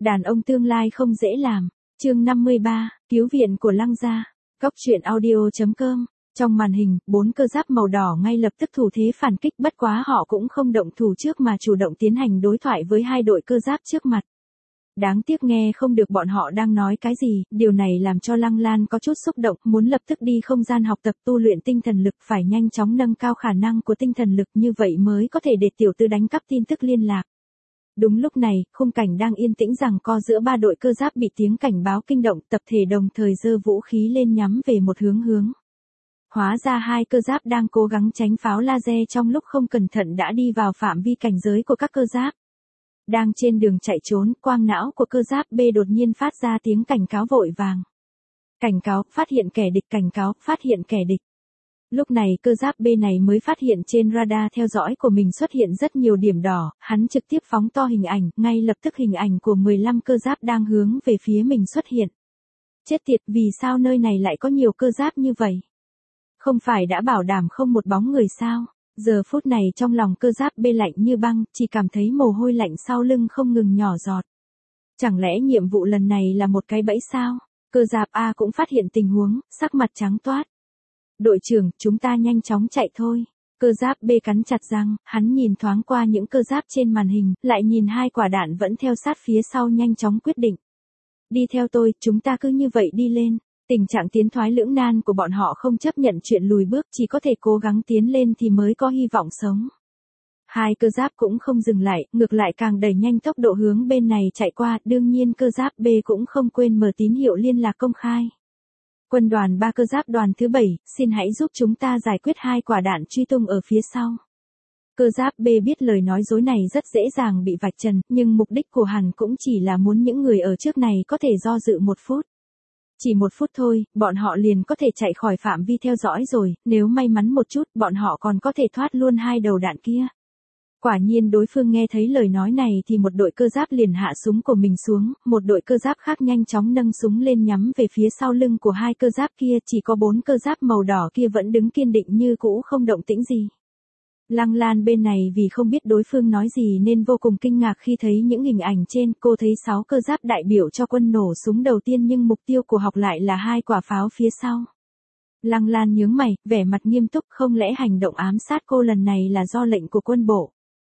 Đàn ông tương lai không dễ làm. Chương 53, cứu viện của Lăng gia. Góc truyện audio.com. Trong màn hình, 4 cơ giáp màu đỏ ngay lập tức thủ thế phản kích, bất quá họ cũng không động thủ trước mà chủ động tiến hành đối thoại với hai đội cơ giáp trước mặt. Đáng tiếc nghe không được bọn họ đang nói cái gì, điều này làm cho Lăng Lan có chút xúc động, muốn lập tức đi không gian học tập tu luyện tinh thần lực, phải nhanh chóng nâng cao khả năng của tinh thần lực, như vậy mới có thể để tiểu tư đánh cắp tin tức liên lạc. Đúng lúc này, khung cảnh đang yên tĩnh giằng co giữa ba đội cơ giáp bị tiếng cảnh báo kinh động, tập thể đồng thời giơ vũ khí lên nhắm về một hướng. Hóa ra hai cơ giáp đang cố gắng tránh pháo laser, trong lúc không cẩn thận đã đi vào phạm vi cảnh giới của các cơ giáp. Đang trên đường chạy trốn, quang não của cơ giáp B đột nhiên phát ra tiếng cảnh cáo vội vàng. Cảnh cáo, phát hiện kẻ địch, cảnh cáo, phát hiện kẻ địch. Lúc này cơ giáp B này mới phát hiện trên radar theo dõi của mình xuất hiện rất nhiều điểm đỏ, hắn trực tiếp phóng to hình ảnh, ngay lập tức hình ảnh của 15 cơ giáp đang hướng về phía mình xuất hiện. Chết tiệt, vì sao nơi này lại có nhiều cơ giáp như vậy? Không phải đã bảo đảm không một bóng người sao? Giờ phút này trong lòng cơ giáp B lạnh như băng, chỉ cảm thấy mồ hôi lạnh sau lưng không ngừng nhỏ giọt. Chẳng lẽ nhiệm vụ lần này là một cái bẫy sao? Cơ giáp A cũng phát hiện tình huống, sắc mặt trắng toát. Đội trưởng, chúng ta nhanh chóng chạy thôi. Cơ giáp B cắn chặt răng, hắn nhìn thoáng qua những cơ giáp trên màn hình, lại nhìn hai quả đạn vẫn theo sát phía sau, nhanh chóng quyết định. Đi theo tôi, chúng ta cứ như vậy đi lên. Tình trạng tiến thoái lưỡng nan của bọn họ không chấp nhận chuyện lùi bước, chỉ có thể cố gắng tiến lên thì mới có hy vọng sống. Hai cơ giáp cũng không dừng lại, ngược lại càng đẩy nhanh tốc độ hướng bên này chạy qua, đương nhiên cơ giáp B cũng không quên mở tín hiệu liên lạc công khai. Quân đoàn 3 cơ giáp đoàn thứ 7, xin hãy giúp chúng ta giải quyết hai quả đạn truy tung ở phía sau. Cơ giáp B biết lời nói dối này rất dễ dàng bị vạch trần, nhưng mục đích của hắn cũng chỉ là muốn những người ở trước này có thể do dự một phút. Chỉ một phút thôi, bọn họ liền có thể chạy khỏi phạm vi theo dõi rồi, nếu may mắn một chút, bọn họ còn có thể thoát luôn hai đầu đạn kia. Quả nhiên đối phương nghe thấy lời nói này thì một đội cơ giáp liền hạ súng của mình xuống, một đội cơ giáp khác nhanh chóng nâng súng lên nhắm về phía sau lưng của hai cơ giáp kia, chỉ có 4 cơ giáp màu đỏ kia vẫn đứng kiên định như cũ không động tĩnh gì. Lăng Lan bên này vì không biết đối phương nói gì nên vô cùng kinh ngạc khi thấy những hình ảnh trên, cô thấy 6 cơ giáp đại biểu cho quân nổ súng đầu tiên nhưng mục tiêu của học lại là hai quả pháo phía sau. Lăng Lan nhướng mày, vẻ mặt nghiêm túc, không lẽ hành động ám sát cô lần này là do lệnh của quân bộ?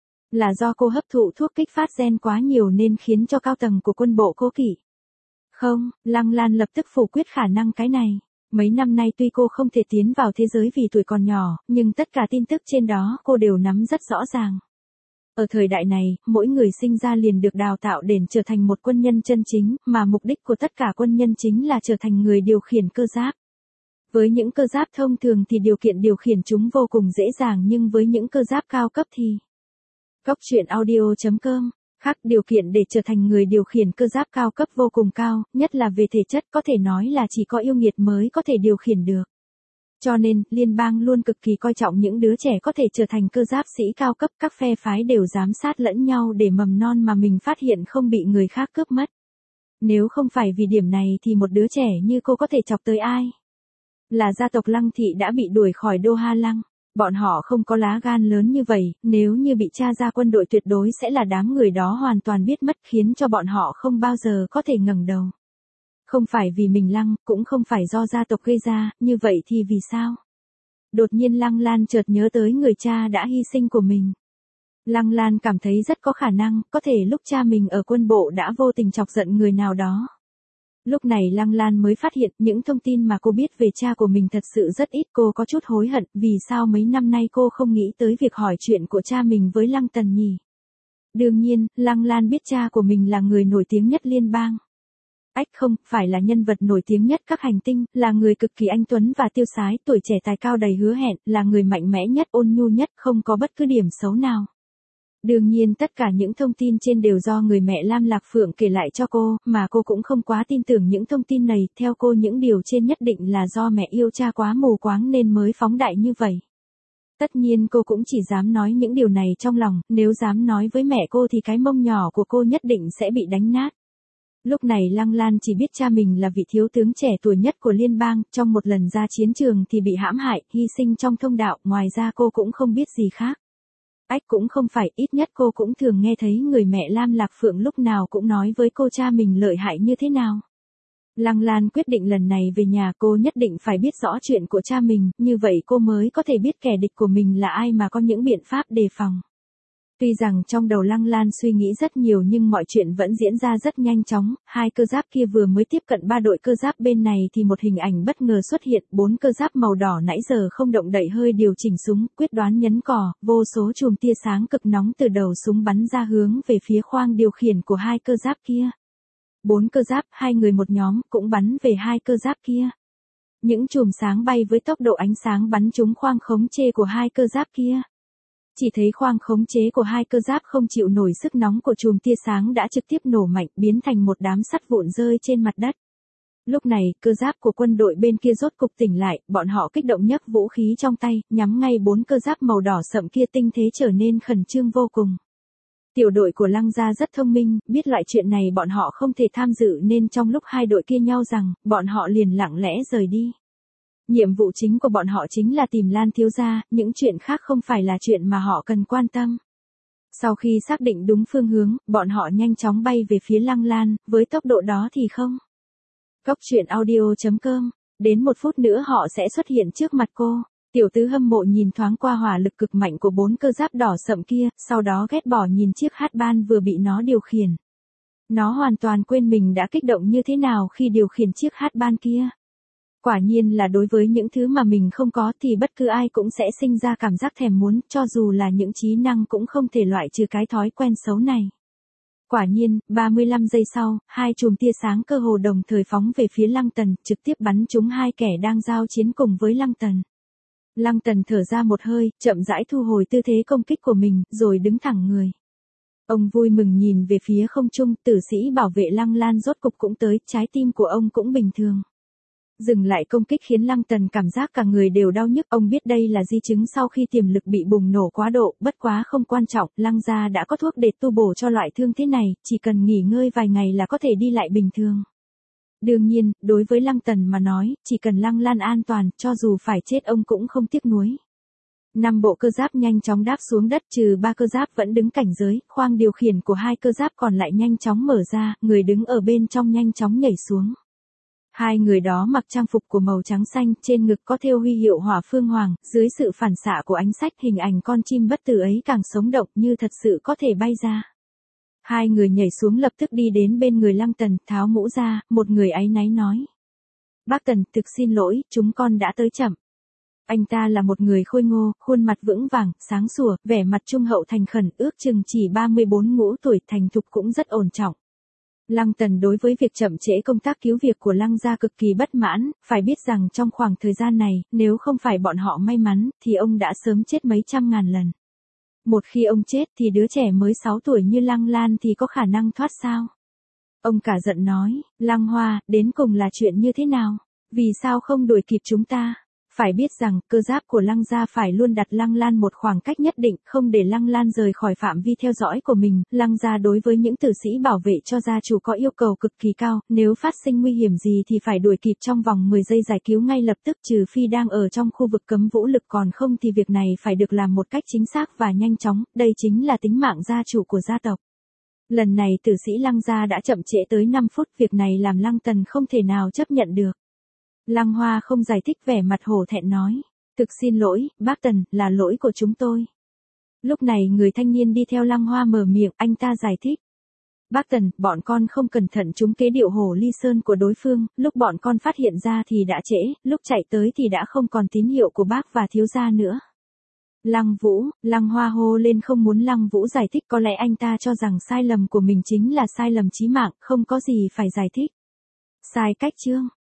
Là do cô hấp thụ thuốc kích phát gen quá nhiều nên khiến cho cao tầng của quân bộ cố kỵ? Không, Lăng Lan lập tức phủ quyết khả năng cái này. Mấy năm nay tuy cô không thể tiến vào thế giới vì tuổi còn nhỏ, nhưng tất cả tin tức trên đó cô đều nắm rất rõ ràng. Ở thời đại này, mỗi người sinh ra liền được đào tạo để trở thành một quân nhân chân chính, mà mục đích của tất cả quân nhân chính là trở thành người điều khiển cơ giáp. Với những cơ giáp thông thường thì điều kiện điều khiển chúng vô cùng dễ dàng, nhưng với những cơ giáp cao cấp thì... Góc truyện audio.com. Khác, điều kiện để trở thành người điều khiển cơ giáp cao cấp vô cùng cao, nhất là về thể chất, có thể nói là chỉ có yêu nghiệt mới có thể điều khiển được. Cho nên, liên bang luôn cực kỳ coi trọng những đứa trẻ có thể trở thành cơ giáp sĩ cao cấp, các phe phái đều giám sát lẫn nhau để mầm non mà mình phát hiện không bị người khác cướp mất. Nếu không phải vì điểm này thì một đứa trẻ như cô có thể chọc tới ai? Là gia tộc Lăng Thị đã bị đuổi khỏi Đô Ha Lăng. Bọn họ không có lá gan lớn như vậy, nếu như bị tra ra quân đội tuyệt đối sẽ là đám người đó hoàn toàn biết mất, khiến cho bọn họ không bao giờ có thể ngẩng đầu. Không phải vì mình Lăng, cũng không phải do gia tộc gây ra, như vậy thì vì sao? Đột nhiên Lăng Lan chợt nhớ tới người cha đã hy sinh của mình. Lăng Lan cảm thấy rất có khả năng, có thể lúc cha mình ở quân bộ đã vô tình chọc giận người nào đó. Lúc này Lăng Lan mới phát hiện những thông tin mà cô biết về cha của mình thật sự rất ít, cô có chút hối hận vì sao mấy năm nay cô không nghĩ tới việc hỏi chuyện của cha mình với Lăng Tần nhỉ. Đương nhiên, Lăng Lan biết cha của mình là người nổi tiếng nhất liên bang. Không, phải là nhân vật nổi tiếng nhất các hành tinh, là người cực kỳ anh tuấn và tiêu sái, tuổi trẻ tài cao đầy hứa hẹn, là người mạnh mẽ nhất, ôn nhu nhất, không có bất cứ điểm xấu nào. Đương nhiên tất cả những thông tin trên đều do người mẹ Lam Lạc Phượng kể lại cho cô, mà cô cũng không quá tin tưởng những thông tin này, theo cô những điều trên nhất định là do mẹ yêu cha quá mù quáng nên mới phóng đại như vậy. Tất nhiên cô cũng chỉ dám nói những điều này trong lòng, nếu dám nói với mẹ cô thì cái mông nhỏ của cô nhất định sẽ bị đánh nát. Lúc này Lăng Lan chỉ biết cha mình là vị thiếu tướng trẻ tuổi nhất của liên bang, trong một lần ra chiến trường thì bị hãm hại, hy sinh trong thông đạo, ngoài ra cô cũng không biết gì khác. Ách cũng không phải, ít nhất cô cũng thường nghe thấy người mẹ Lam Lạc Phượng lúc nào cũng nói với cô cha mình lợi hại như thế nào. Lăng Lan quyết định lần này về nhà cô nhất định phải biết rõ chuyện của cha mình, như vậy cô mới có thể biết kẻ địch của mình là ai mà có những biện pháp đề phòng. Tuy rằng trong đầu Lăng Lan suy nghĩ rất nhiều nhưng mọi chuyện vẫn diễn ra rất nhanh chóng, hai cơ giáp kia vừa mới tiếp cận ba đội cơ giáp bên này thì một hình ảnh bất ngờ xuất hiện, bốn cơ giáp màu đỏ nãy giờ không động đậy hơi điều chỉnh súng, quyết đoán nhấn cò, vô số chùm tia sáng cực nóng từ đầu súng bắn ra hướng về phía khoang điều khiển của hai cơ giáp kia. Bốn cơ giáp, hai người một nhóm, cũng bắn về hai cơ giáp kia. Những chùm sáng bay với tốc độ ánh sáng bắn trúng khoang khống chế của hai cơ giáp kia. Chỉ thấy khoang khống chế của hai cơ giáp không chịu nổi sức nóng của chùm tia sáng đã trực tiếp nổ mạnh, biến thành một đám sắt vụn rơi trên mặt đất. Lúc này, cơ giáp của quân đội bên kia rốt cục tỉnh lại, bọn họ kích động nhấc vũ khí trong tay, nhắm ngay bốn cơ giáp màu đỏ sậm kia, tinh thế trở nên khẩn trương vô cùng. Tiểu đội của Lăng gia rất thông minh, biết loại chuyện này bọn họ không thể tham dự nên trong lúc hai đội kia nhau rằng, bọn họ liền lặng lẽ rời đi. Nhiệm vụ chính của bọn họ chính là tìm Lan thiếu gia, những chuyện khác không phải là chuyện mà họ cần quan tâm. Sau khi xác định đúng phương hướng, bọn họ nhanh chóng bay về phía Lăng Lan, với tốc độ đó thì không. Cốc truyện audio.com, đến 1 phút nữa họ sẽ xuất hiện trước mặt cô. Tiểu tứ hâm mộ nhìn thoáng qua hỏa lực cực mạnh của bốn cơ giáp đỏ sậm kia, sau đó ghét bỏ nhìn chiếc H-ban vừa bị nó điều khiển. Nó hoàn toàn quên mình đã kích động như thế nào khi điều khiển chiếc H-ban kia. Quả nhiên là đối với những thứ mà mình không có thì bất cứ ai cũng sẽ sinh ra cảm giác thèm muốn, cho dù là những trí năng cũng không thể loại trừ cái thói quen xấu này. Quả nhiên, 35 giây sau, hai chùm tia sáng cơ hồ đồng thời phóng về phía Lăng Tần, trực tiếp bắn trúng hai kẻ đang giao chiến cùng với Lăng Tần. Lăng Tần thở ra một hơi, chậm rãi thu hồi tư thế công kích của mình, rồi đứng thẳng người. Ông vui mừng nhìn về phía không trung, tử sĩ bảo vệ Lăng Lan rốt cục cũng tới, trái tim của ông cũng bình thường. Dừng lại công kích khiến Lăng Tần cảm giác cả người đều đau nhức, ông biết đây là di chứng sau khi tiềm lực bị bùng nổ quá độ, bất quá không quan trọng, Lăng gia đã có thuốc để tu bổ cho loại thương thế này, chỉ cần nghỉ ngơi vài ngày là có thể đi lại bình thường. Đương nhiên, đối với Lăng Tần mà nói, chỉ cần Lăng Lan an toàn, cho dù phải chết ông cũng không tiếc nuối. 5 bộ cơ giáp nhanh chóng đáp xuống đất, trừ 3 cơ giáp vẫn đứng cảnh giới, khoang điều khiển của hai cơ giáp còn lại nhanh chóng mở ra, người đứng ở bên trong nhanh chóng nhảy xuống. Hai người đó mặc trang phục của màu trắng xanh, trên ngực có thêu huy hiệu Hỏa Phương Hoàng, dưới sự phản xạ của ánh sách hình ảnh con chim bất tử ấy càng sống động như thật sự có thể bay ra. Hai người nhảy xuống lập tức đi đến bên người Lăng Tần, tháo mũ ra, một người áy náy nói. Bác Tần, thực xin lỗi, chúng con đã tới chậm. Anh ta là một người khôi ngô, khuôn mặt vững vàng, sáng sủa, vẻ mặt trung hậu thành khẩn, ước chừng chỉ 34 ngũ tuổi, thành thục cũng rất ổn trọng. Lăng Tần đối với việc chậm trễ công tác cứu việc của Lăng gia cực kỳ bất mãn, phải biết rằng trong khoảng thời gian này, nếu không phải bọn họ may mắn, thì ông đã sớm chết mấy trăm ngàn lần. Một khi ông chết thì đứa trẻ mới 6 tuổi như Lăng Lan thì có khả năng thoát sao? Ông cả giận nói, Lăng Hoa, đến cùng là chuyện như thế nào? Vì sao không đuổi kịp chúng ta? Phải biết rằng, cơ giáp của Lăng gia phải luôn đặt Lăng Lan một khoảng cách nhất định, không để Lăng Lan rời khỏi phạm vi theo dõi của mình. Lăng gia đối với những tử sĩ bảo vệ cho gia chủ có yêu cầu cực kỳ cao, nếu phát sinh nguy hiểm gì thì phải đuổi kịp trong vòng 10 giây giải cứu ngay lập tức, trừ phi đang ở trong khu vực cấm vũ lực, còn không thì việc này phải được làm một cách chính xác và nhanh chóng, đây chính là tính mạng gia chủ của gia tộc. Lần này tử sĩ Lăng gia đã chậm trễ tới 5 phút, việc này làm Lăng Tần không thể nào chấp nhận được. Lăng Hoa không giải thích, vẻ mặt hổ thẹn nói. Thực xin lỗi, bác Tần, là lỗi của chúng tôi. Lúc này người thanh niên đi theo Lăng Hoa mở miệng, anh ta giải thích. Bác Tần, bọn con không cẩn thận trúng kế điệu hổ ly sơn của đối phương, lúc bọn con phát hiện ra thì đã trễ, lúc chạy tới thì đã không còn tín hiệu của bác và thiếu gia nữa. Lăng Vũ, Lăng Hoa hô lên không muốn Lăng Vũ giải thích, có lẽ anh ta cho rằng sai lầm của mình chính là sai lầm chí mạng, không có gì phải giải thích. Sai cách chương.